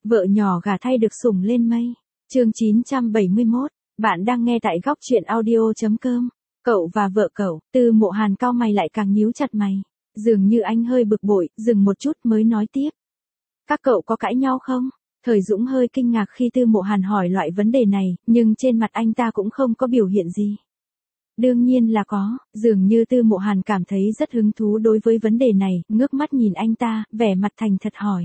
Vợ nhỏ gả thay được sủng lên mây. Chương 971, bạn đang nghe tại góc truyện audio.com. Cậu và vợ cậu, Tư Mộ Hàn cau mày lại càng nhíu chặt mày. Dường như anh hơi bực bội, dừng một chút mới nói tiếp. Các cậu có cãi nhau không? Thời Dũng hơi kinh ngạc khi Tư Mộ Hàn hỏi loại vấn đề này, nhưng trên mặt anh ta cũng không có biểu hiện gì. Đương nhiên là có, dường như Tư Mộ Hàn cảm thấy rất hứng thú đối với vấn đề này, ngước mắt nhìn anh ta, vẻ mặt thành thật hỏi.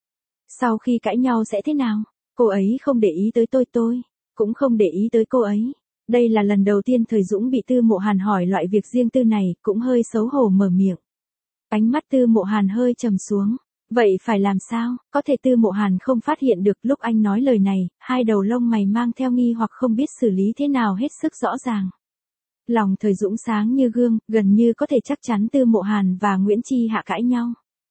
Sau khi cãi nhau sẽ thế nào? Cô ấy không để ý tới tôi cũng không để ý tới cô ấy. Đây là lần đầu tiên Thời Dũng bị Tư Mộ Hàn hỏi loại việc riêng tư này, cũng hơi xấu hổ mở miệng. Ánh mắt Tư Mộ Hàn hơi trầm xuống. Vậy phải làm sao? Có thể Tư Mộ Hàn không phát hiện được lúc anh nói lời này, hai đầu lông mày mang theo nghi hoặc không biết xử lý thế nào hết sức rõ ràng. Lòng Thời Dũng sáng như gương, gần như có thể chắc chắn Tư Mộ Hàn và Nguyễn Chi Hạ cãi nhau.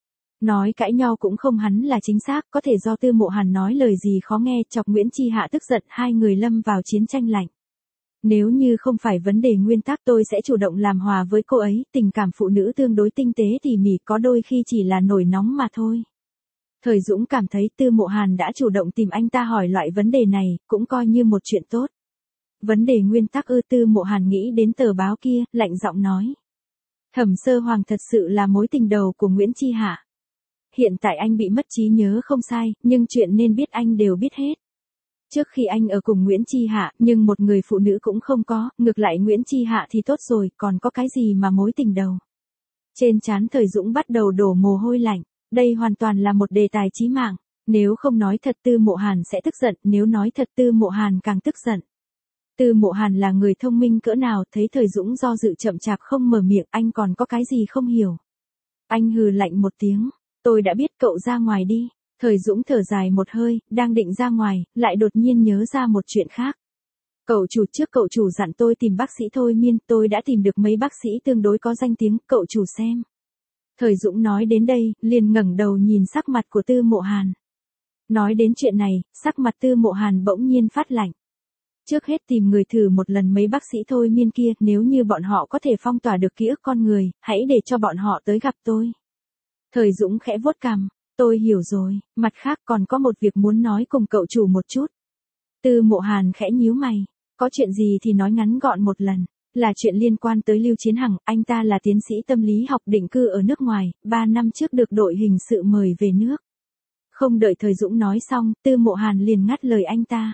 Nói cãi nhau cũng không hẳn là chính xác, có thể do Tư Mộ Hàn nói lời gì khó nghe chọc Nguyễn Chi Hạ tức giận, hai người lâm vào chiến tranh lạnh. Nếu như không phải vấn đề nguyên tắc tôi sẽ chủ động làm hòa với cô ấy, tình cảm phụ nữ tương đối tinh tế tỉ mỉ có đôi khi chỉ là nổi nóng mà thôi. Thời Dũng cảm thấy Tư Mộ Hàn đã chủ động tìm anh ta hỏi loại vấn đề này, cũng coi như một chuyện tốt. Vấn đề nguyên tắc Tư Mộ Hàn nghĩ đến tờ báo kia, lạnh giọng nói. Thẩm Sơ Hoàng thật sự là mối tình đầu của Nguyễn Chi Hạ. Hiện tại anh bị mất trí nhớ không sai, nhưng chuyện nên biết anh đều biết hết. Trước khi anh ở cùng Nguyễn Chi Hạ, nhưng một người phụ nữ cũng không có, ngược lại Nguyễn Chi Hạ thì tốt rồi, còn có cái gì mà mối tình đầu. Trên trán Thời Dũng bắt đầu đổ mồ hôi lạnh, đây hoàn toàn là một đề tài chí mạng. Nếu không nói thật Tư Mộ Hàn sẽ tức giận, nếu nói thật Tư Mộ Hàn càng tức giận. Tư Mộ Hàn là người thông minh cỡ nào, thấy Thời Dũng do dự chậm chạp không mở miệng, anh còn có cái gì không hiểu. Anh hừ lạnh một tiếng. Tôi đã biết, cậu ra ngoài đi. Thời Dũng thở dài một hơi, đang định ra ngoài, lại đột nhiên nhớ ra một chuyện khác. Cậu chủ dặn tôi tìm bác sĩ thôi miên, tôi đã tìm được mấy bác sĩ tương đối có danh tiếng, cậu chủ xem. Thời Dũng nói đến đây, liền ngẩng đầu nhìn sắc mặt của Tư Mộ Hàn. Nói đến chuyện này, sắc mặt Tư Mộ Hàn bỗng nhiên phát lạnh. Trước hết tìm người thử một lần mấy bác sĩ thôi miên kia, nếu như bọn họ có thể phong tỏa được ký ức con người, hãy để cho bọn họ tới gặp tôi. Thời Dũng khẽ vuốt cằm, tôi hiểu rồi, mặt khác còn có một việc muốn nói cùng cậu chủ một chút. Tư Mộ Hàn khẽ nhíu mày, có chuyện gì thì nói ngắn gọn một lần, là chuyện liên quan tới Lưu Chiến Hằng, anh ta là tiến sĩ tâm lý học định cư ở nước ngoài, 3 năm trước được đội hình sự mời về nước. Không đợi Thời Dũng nói xong, Tư Mộ Hàn liền ngắt lời anh ta.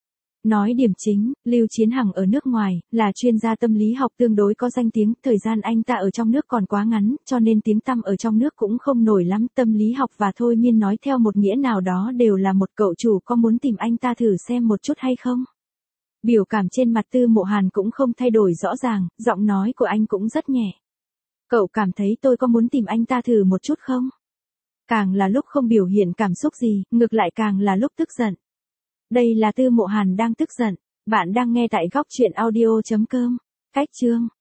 Nói điểm chính, Lưu Chiến Hằng ở nước ngoài, là chuyên gia tâm lý học tương đối có danh tiếng, thời gian anh ta ở trong nước còn quá ngắn, cho nên tiếng tăm ở trong nước cũng không nổi lắm, tâm lý học và thôi miên nói theo một nghĩa nào đó đều là một, cậu chủ có muốn tìm anh ta thử xem một chút hay không? Biểu cảm trên mặt Tư Mộ Hàn cũng không thay đổi rõ ràng, giọng nói của anh cũng rất nhẹ. Cậu cảm thấy tôi có muốn tìm anh ta thử một chút không? Càng là lúc không biểu hiện cảm xúc gì, ngược lại càng là lúc tức giận. Đây là Tư Mộ Hàn đang tức giận. Bạn đang nghe tại góc truyện audio.com. Cách chương